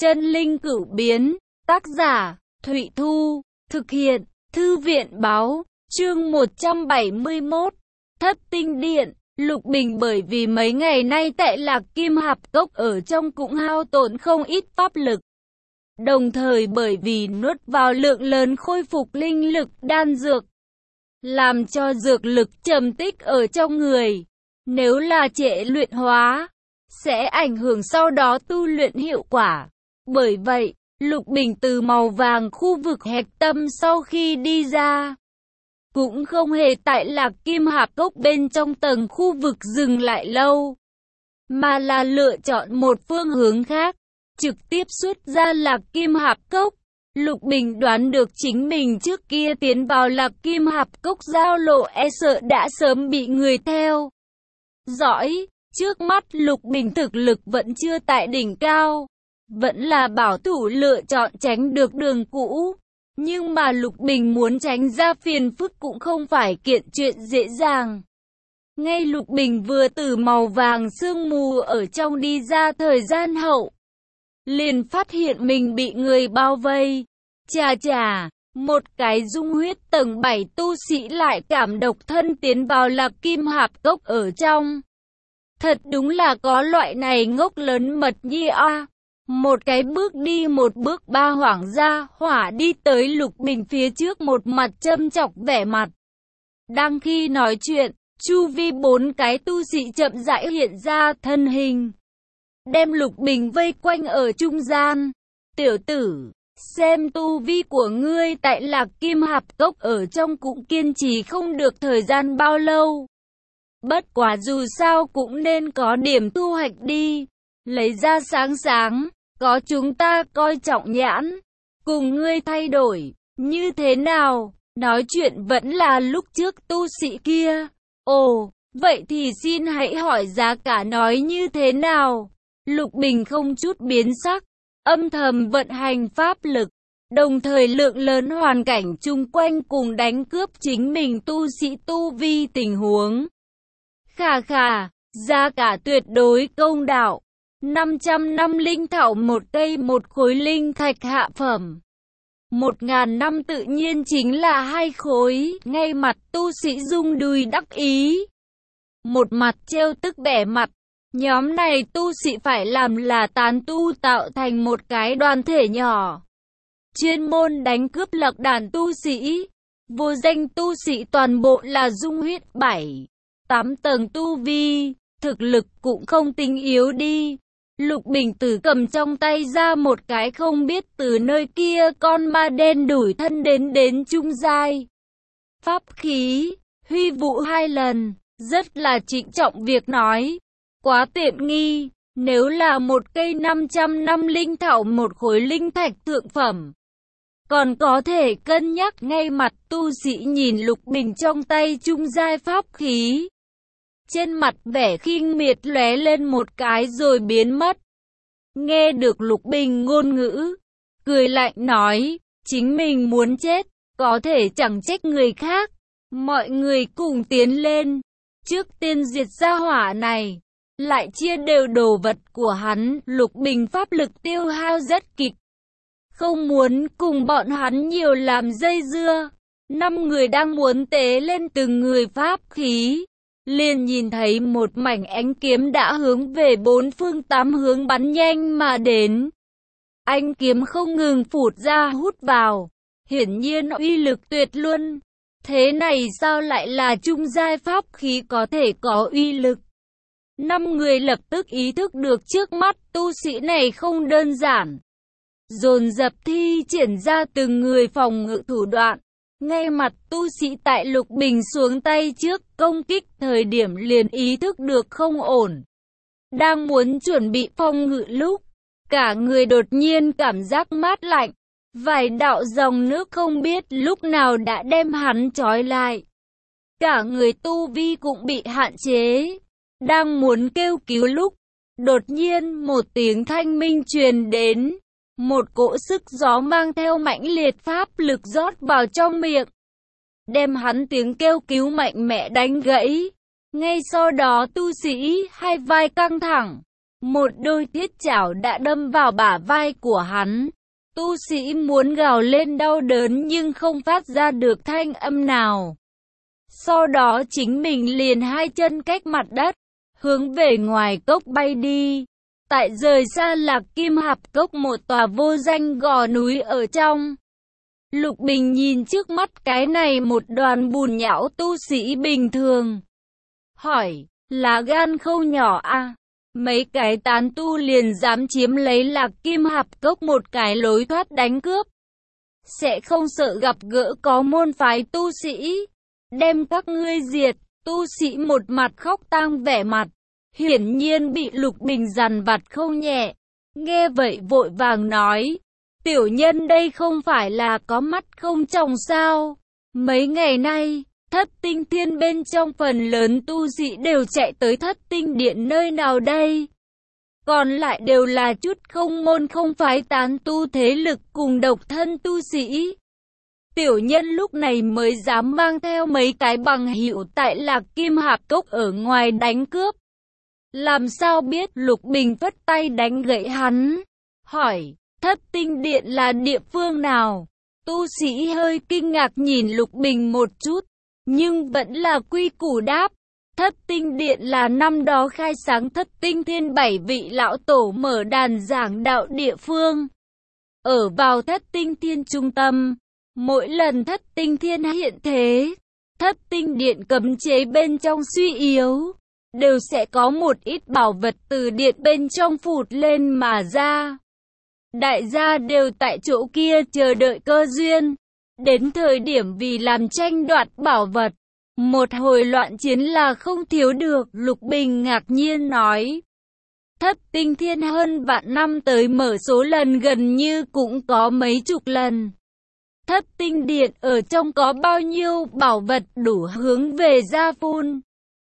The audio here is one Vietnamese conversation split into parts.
Chân linh cửu biến, tác giả, Thụy Thu, thực hiện, Thư viện báo, chương 171, Thất tinh điện. Lục Bình bởi vì mấy ngày nay tại Lạc Kim Hạp Cốc ở trong cũng hao tổn không ít pháp lực. Đồng thời bởi vì nuốt vào lượng lớn khôi phục linh lực đan dược, làm cho dược lực trầm tích ở trong người. Nếu là trễ luyện hóa, sẽ ảnh hưởng sau đó tu luyện hiệu quả. Bởi vậy, Lục Bình từ màu vàng khu vực hạch tâm sau khi đi ra, cũng không hề tại Lạc Kim Hạp Cốc bên trong tầng khu vực dừng lại lâu, mà là lựa chọn một phương hướng khác, trực tiếp xuất ra Lạc Kim Hạp Cốc. Lục Bình đoán được chính mình trước kia tiến vào Lạc Kim Hạp Cốc giao lộ e sợ đã sớm bị người theo dõi. Trước mắt Lục Bình thực lực vẫn chưa tại đỉnh cao, vẫn là bảo thủ lựa chọn tránh được đường cũ. Nhưng mà Lục Bình muốn tránh ra phiền phức cũng không phải kiện chuyện dễ dàng. Ngay Lục Bình vừa từ màu vàng sương mù ở trong đi ra thời gian hậu, liền phát hiện mình bị người bao vây. Chà, một cái dung huyết tầng 7 tu sĩ lại cảm độc thân tiến vào Lạc Kim Hạp Cốc ở trong. Thật đúng là có loại này ngốc lớn mật nhi a. Một cái bước đi một bước ba hoảng gia hỏa đi tới Lục Bình phía trước, một mặt châm chọc vẻ mặt. Đang khi nói chuyện, chu vi 4 cái tu sĩ chậm rãi hiện ra thân hình, đem Lục Bình vây quanh ở trung gian. Tiểu tử, xem tu vi của ngươi tại Lạc Kim Hạp Cốc ở trong cũng kiên trì không được thời gian bao lâu. Bất quá dù sao cũng nên có điểm thu hoạch đi. Lấy ra sáng, có chúng ta coi trọng nhãn, cùng ngươi thay đổi, như thế nào? Nói chuyện vẫn là lúc trước tu sĩ kia. Ồ, vậy thì xin hãy hỏi giá cả nói như thế nào? Lục Bình không chút biến sắc, âm thầm vận hành pháp lực, đồng thời lượng lớn hoàn cảnh chung quanh cùng đánh cướp chính mình tu sĩ tu vi tình huống. Khà, giá cả tuyệt đối công đạo. 500 năm linh thảo một cây, một khối linh thạch hạ phẩm. 1000 năm tự nhiên chính là 2 khối. Ngay mặt tu sĩ rung đùi đắc ý, một mặt trêu tức bẻ mặt. Nhóm này tu sĩ phải làm là tán tu tạo thành một cái đoàn thể nhỏ, chuyên môn đánh cướp lạc đàn tu sĩ. Vô danh tu sĩ toàn bộ là dung huyết 7-8 tầng tu vi, thực lực cũng không tính yếu đi. Lục Bình Tử cầm trong tay ra một cái không biết từ nơi kia con ma đen đủi thân đến trung giai pháp khí, huy vũ 2 lần, rất là trịnh trọng việc nói. Quá tiện nghi, nếu là một cây 500 năm linh thảo một khối linh thạch thượng phẩm, còn có thể cân nhắc. Ngay mặt tu sĩ nhìn Lục Bình trong tay trung giai pháp khí, trên mặt vẻ khinh miệt lóe lên một cái rồi biến mất. Nghe được Lục Bình ngôn ngữ, cười lạnh nói, chính mình muốn chết, có thể chẳng trách người khác. Mọi người cùng tiến lên, trước tiên diệt gia hỏa này, lại chia đều đồ vật của hắn. Lục Bình pháp lực tiêu hao rất kịch, không muốn cùng bọn hắn nhiều làm dây dưa. 5 người đang muốn tế lên từng người pháp khí, liền nhìn thấy một mảnh ánh kiếm đã hướng về 4 phương 8 hướng bắn nhanh mà đến. Ánh kiếm không ngừng phụt ra hút vào, hiển nhiên uy lực tuyệt luân. Thế này sao lại là trung giai pháp khí có thể có uy lực? 5 người lập tức ý thức được trước mắt tu sĩ này không đơn giản, dồn dập thi triển ra từng người phòng ngự thủ đoạn. Ngay mặt tu sĩ tại Lục Bình xuống tay trước công kích thời điểm liền ý thức được không ổn. Đang muốn chuẩn bị phòng ngự lúc, cả người đột nhiên cảm giác mát lạnh. Vài đạo dòng nước không biết lúc nào đã đem hắn trói lại. Cả người tu vi cũng bị hạn chế. Đang muốn kêu cứu lúc, đột nhiên một tiếng thanh minh truyền đến. Một cỗ sức gió mang theo mãnh liệt pháp lực rót vào trong miệng, đem hắn tiếng kêu cứu mạnh mẽ đánh gãy. Ngay sau đó tu sĩ hai vai căng thẳng, một đôi thiết chảo đã đâm vào bả vai của hắn. Tu sĩ muốn gào lên đau đớn nhưng không phát ra được thanh âm nào. Sau đó chính mình liền hai chân cách mặt đất, hướng về ngoài cốc bay đi. Tại rời xa Lạc Kim Hạp Cốc một tòa vô danh gò núi ở trong. Lục Bình nhìn trước mắt cái này một đoàn bùn nhão tu sĩ bình thường. Hỏi, là gan không nhỏ à? Mấy cái tán tu liền dám chiếm lấy Lạc Kim Hạp Cốc một cái lối thoát đánh cướp. Sẽ không sợ gặp gỡ có môn phái tu sĩ. Đem các ngươi diệt, tu sĩ một mặt khóc tang vẻ mặt. Hiển nhiên bị Lục Bình dằn vặt không nhẹ. Nghe vậy vội vàng nói. Tiểu nhân đây không phải là có mắt không tròng sao? Mấy ngày nay, Thất Tinh Thiên bên trong phần lớn tu sĩ đều chạy tới Thất Tinh Điện nơi nào đây? Còn lại đều là chút không môn không phái tán tu thế lực cùng độc thân tu sĩ. Tiểu nhân lúc này mới dám mang theo mấy cái bằng hữu tại Lạc Kim Hạp Cốc ở ngoài đánh cướp. Làm sao biết? Lục Bình vất tay đánh gãy hắn. Hỏi, Thất Tinh Điện là địa phương nào? Tu sĩ hơi kinh ngạc nhìn Lục Bình một chút, nhưng vẫn là quy củ đáp. Thất Tinh Điện là năm đó khai sáng Thất Tinh Thiên 7 vị lão tổ mở đàn giảng đạo địa phương. Ở vào Thất Tinh Thiên trung tâm, mỗi lần Thất Tinh Thiên hiện thế, Thất Tinh Điện cấm chế bên trong suy yếu, đều sẽ có một ít bảo vật từ điện bên trong phụt lên mà ra. Đại gia đều tại chỗ kia chờ đợi cơ duyên. Đến thời điểm vì làm tranh đoạt bảo vật, một hồi loạn chiến là không thiếu được. Lục Bình ngạc nhiên nói. Thất Tinh Thiên hơn vạn năm tới mở số lần gần như cũng có mấy chục lần. Thất Tinh Điện ở trong có bao nhiêu bảo vật đủ hướng về ra phun.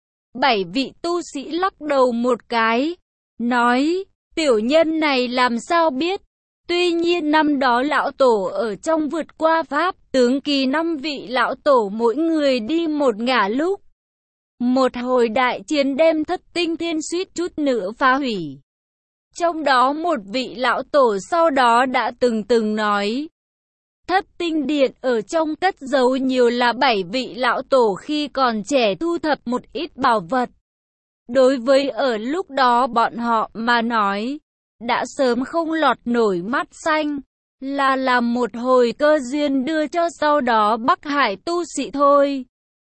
7 vị tu sĩ lắc đầu một cái, nói, tiểu nhân này làm sao biết. Tuy nhiên năm đó lão tổ ở trong vượt qua pháp tướng kỳ 5 vị lão tổ mỗi người đi một ngả lúc. Một hồi đại chiến đem Thất Tinh Thiên suýt chút nữa phá hủy. Trong đó một vị lão tổ sau đó đã từng nói. Thất Tinh Điện ở trong cất giấu nhiều là 7 vị lão tổ khi còn trẻ thu thập một ít bảo vật. Đối với ở lúc đó bọn họ mà nói, đã sớm không lọt nổi mắt xanh, là làm một hồi cơ duyên đưa cho sau đó Bắc Hải tu sĩ thôi.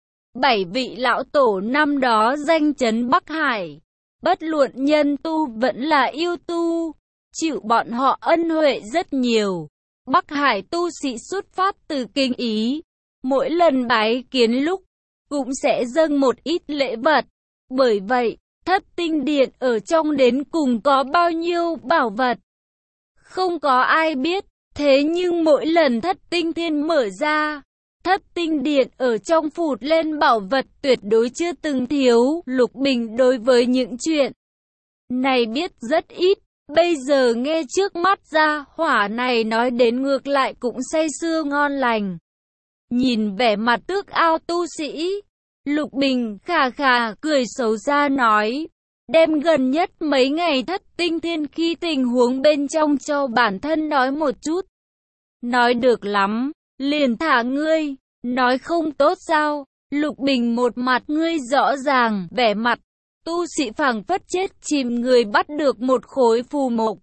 7 vị lão tổ năm đó danh chấn Bắc Hải, bất luận nhân tu vẫn là yêu tu, chịu bọn họ ân huệ rất nhiều. Bắc Hải tu sĩ xuất phát từ kinh ý, mỗi lần bái kiến lúc, cũng sẽ dâng một ít lễ vật. Bởi vậy, Thất Tinh Điện ở trong đến cùng có bao nhiêu bảo vật, không có ai biết. Thế nhưng mỗi lần Thất Tinh Thiên mở ra, Thất Tinh Điện ở trong phụt lên bảo vật tuyệt đối chưa từng thiếu. Lục Bình đối với những chuyện này biết rất ít. Bây giờ nghe trước mắt ra hỏa này nói đến ngược lại cũng say sưa ngon lành. Nhìn vẻ mặt tước ao tu sĩ, Lục Bình khà khà cười xấu xa nói. Đem gần nhất mấy ngày Thất Tinh Thiên khi tình huống bên trong cho bản thân nói một chút. Nói được lắm, liền thả ngươi. Nói không tốt sao? Lục Bình một mặt ngươi rõ ràng, vẻ mặt tu sĩ phảng phất chết chìm người bắt được một khối phù mộc.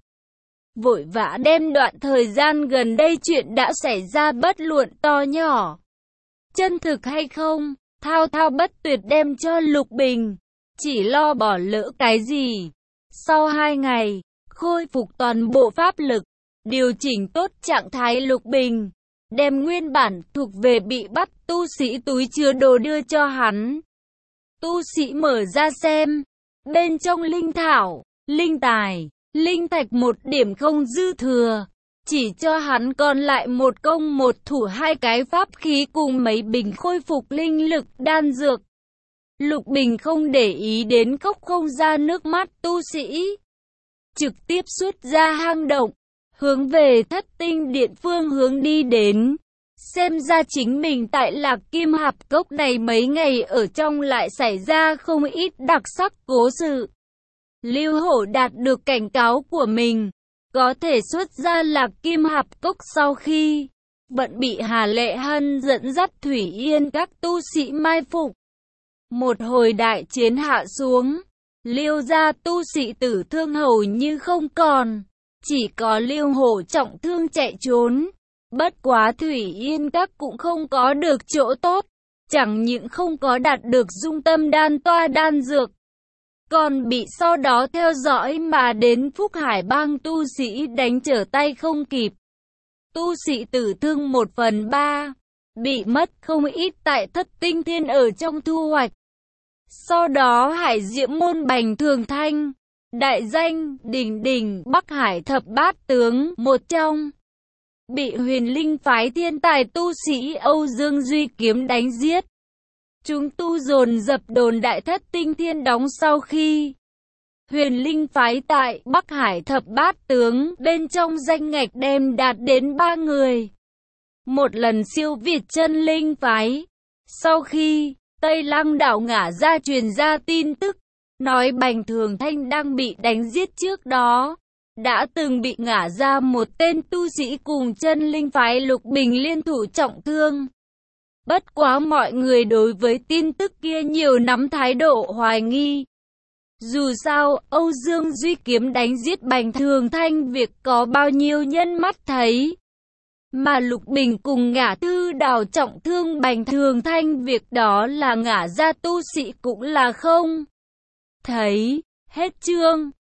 Vội vã đem đoạn thời gian gần đây chuyện đã xảy ra bất luận to nhỏ, chân thực hay không, thao thao bất tuyệt đem cho Lục Bình. Chỉ lo bỏ lỡ cái gì. Sau 2 ngày, khôi phục toàn bộ pháp lực, điều chỉnh tốt trạng thái. Lục Bình đem nguyên bản thuộc về bị bắt tu sĩ túi chứa đồ đưa cho hắn. Tu sĩ mở ra xem, bên trong linh thảo, linh tài, linh thạch một điểm không dư thừa, chỉ cho hắn còn lại một công một thủ 2 cái pháp khí cùng mấy bình khôi phục linh lực đan dược. Lục Bình không để ý đến khóc không ra nước mắt tu sĩ, trực tiếp xuất ra hang động, hướng về Thất Tinh Điện phương hướng đi đến. Xem ra chính mình tại Lạc Kim Hạp Cốc này mấy ngày ở trong lại xảy ra không ít đặc sắc cố sự. Lưu Hổ đạt được cảnh cáo của mình, có thể xuất ra Lạc Kim Hạp Cốc sau khi vẫn bị Hà Lệ Hân dẫn dắt Thủy Yên các tu sĩ mai phục. Một hồi đại chiến hạ xuống, Liêu gia tu sĩ tử thương hầu như không còn, chỉ có Lưu Hổ trọng thương chạy trốn. Bất quá Thủy Yên các cũng không có được chỗ tốt, chẳng những không có đạt được dung tâm đan toa đan dược, còn bị sau đó theo dõi mà đến Phúc Hải bang tu sĩ đánh trở tay không kịp. Tu sĩ tử thương 1/3, bị mất không ít tại Thất Tinh Thiên ở trong thu hoạch. Sau đó Hải Diễm môn Bành Thường Thanh, đại danh đỉnh đỉnh Bắc Hải thập bát tướng một trong, bị Huyền Linh phái thiên tài tu sĩ Âu Dương Duy kiếm đánh giết. Chúng tu dồn dập đồn đại Thất Tinh Thiên đóng sau khi Huyền Linh phái tại Bắc Hải thập bát tướng bên trong danh ngạch đem đạt đến 3 người. Một lần siêu việt chân linh phái. Sau khi Tây Lăng đảo ngả ra truyền ra tin tức, nói Bành Thường Thanh đang bị đánh giết trước đó, đã từng bị ngả ra một tên tu sĩ cùng chân linh phái Lục Bình liên thủ trọng thương. Bất quá mọi người đối với tin tức kia nhiều nắm thái độ hoài nghi. Dù sao, Âu Dương Duy kiếm đánh giết Bành Thường Thanh việc có bao nhiêu nhân mắt thấy. Mà Lục Bình cùng Ngả Thư Đào trọng thương Bành Thường Thanh việc đó là ngả ra tu sĩ cũng là không thấy. Hết chương.